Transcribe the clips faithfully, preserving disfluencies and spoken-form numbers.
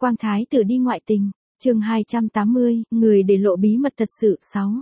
Quang thái tử đi ngoại tình, chương hai trăm tám mươi, người để lộ bí mật thật sự sáu.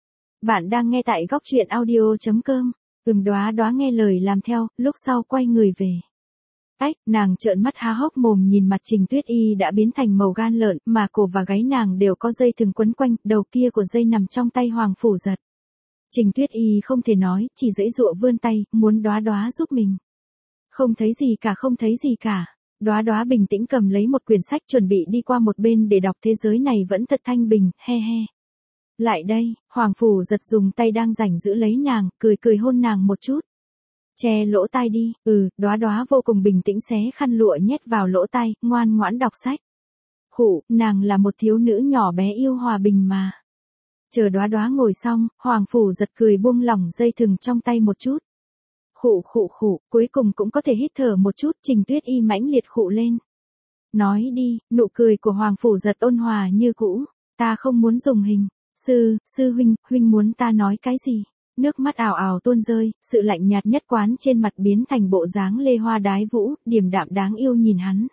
Bạn đang nghe tại góc truyện audio chấm com. Ừm Đóa Đóa nghe lời làm theo, lúc sau quay người về. Ách, nàng trợn mắt há hốc mồm nhìn mặt Trình Tuyết Y đã biến thành màu gan lợn, mà cổ và gáy nàng đều có dây thừng quấn quanh, đầu kia của dây nằm trong tay Hoàng Phủ Giật. Trình Tuyết Y không thể nói, chỉ giãy giụa vươn tay, muốn Đóa Đóa giúp mình. Không thấy gì cả, không thấy gì cả. Đóa Đóa bình tĩnh cầm lấy một quyển sách chuẩn bị đi qua một bên để đọc. Thế giới này vẫn thật thanh bình, he he. Lại đây, Hoàng Phủ Giật dùng tay đang rảnh giữ lấy nàng, cười cười hôn nàng một chút. Che lỗ tai đi, ừ, Đóa Đóa vô cùng bình tĩnh xé khăn lụa nhét vào lỗ tai, ngoan ngoãn đọc sách. Khụ, nàng là một thiếu nữ nhỏ bé yêu hòa bình mà. Chờ Đóa Đóa ngồi xong, Hoàng Phủ Giật cười buông lỏng dây thừng trong tay một chút. Khụ khụ khụ, cuối cùng cũng có thể hít thở một chút. Trình Tuyết Y mãnh liệt khụ lên. Nói đi, nụ cười của Hoàng Phủ Giật ôn hòa như cũ. Ta không muốn dùng hình. Sư, sư huynh, huynh muốn ta nói cái gì? Nước mắt ào ào tuôn rơi, sự lạnh nhạt nhất quán trên mặt biến thành bộ dáng lê hoa đái vũ, điềm đạm đáng yêu nhìn hắn.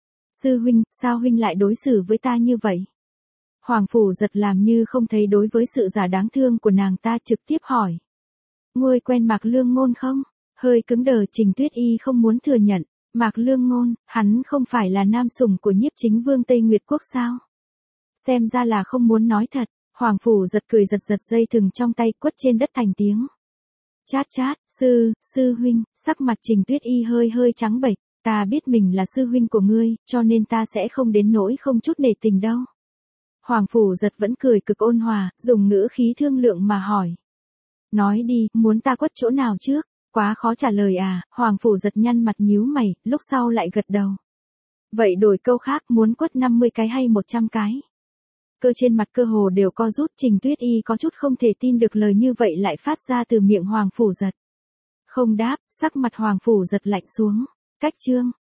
Sư huynh, sao huynh lại đối xử với ta như vậy? Hoàng Phủ Giật làm như không thấy đối với sự giả đáng thương của nàng ta, trực tiếp hỏi. Ngươi quen Mạc Lương Ngôn không? Hơi cứng đờ. Trình Tuyết Y không muốn thừa nhận. Mạc Lương Ngôn, hắn không phải là nam sủng của Nhiếp Chính Vương Tây Nguyệt Quốc sao? Xem ra là không muốn nói thật. Hoàng Phủ Giật cười giật giật dây thừng trong tay, quất trên đất thành tiếng. Chát chát, sư, sư huynh. Sắc mặt Trình Tuyết Y hơi hơi trắng bệch. Ta biết mình là sư huynh của ngươi, cho nên ta sẽ không đến nỗi không chút nể tình đâu. Hoàng Phủ Giật vẫn cười cực ôn hòa, dùng ngữ khí thương lượng mà hỏi. Nói đi, muốn ta quất chỗ nào trước? Quá khó trả lời à? Hoàng Phủ Giật nhăn mặt nhíu mày, lúc sau lại gật đầu. Vậy đổi câu khác, muốn quất năm mươi cái hay một trăm cái? Cơ trên mặt cơ hồ đều co rút. Trình Tuyết Y có chút không thể tin được lời như vậy lại phát ra từ miệng Hoàng Phủ Giật. Không đáp, sắc mặt Hoàng Phủ Giật lạnh xuống. Cách chương.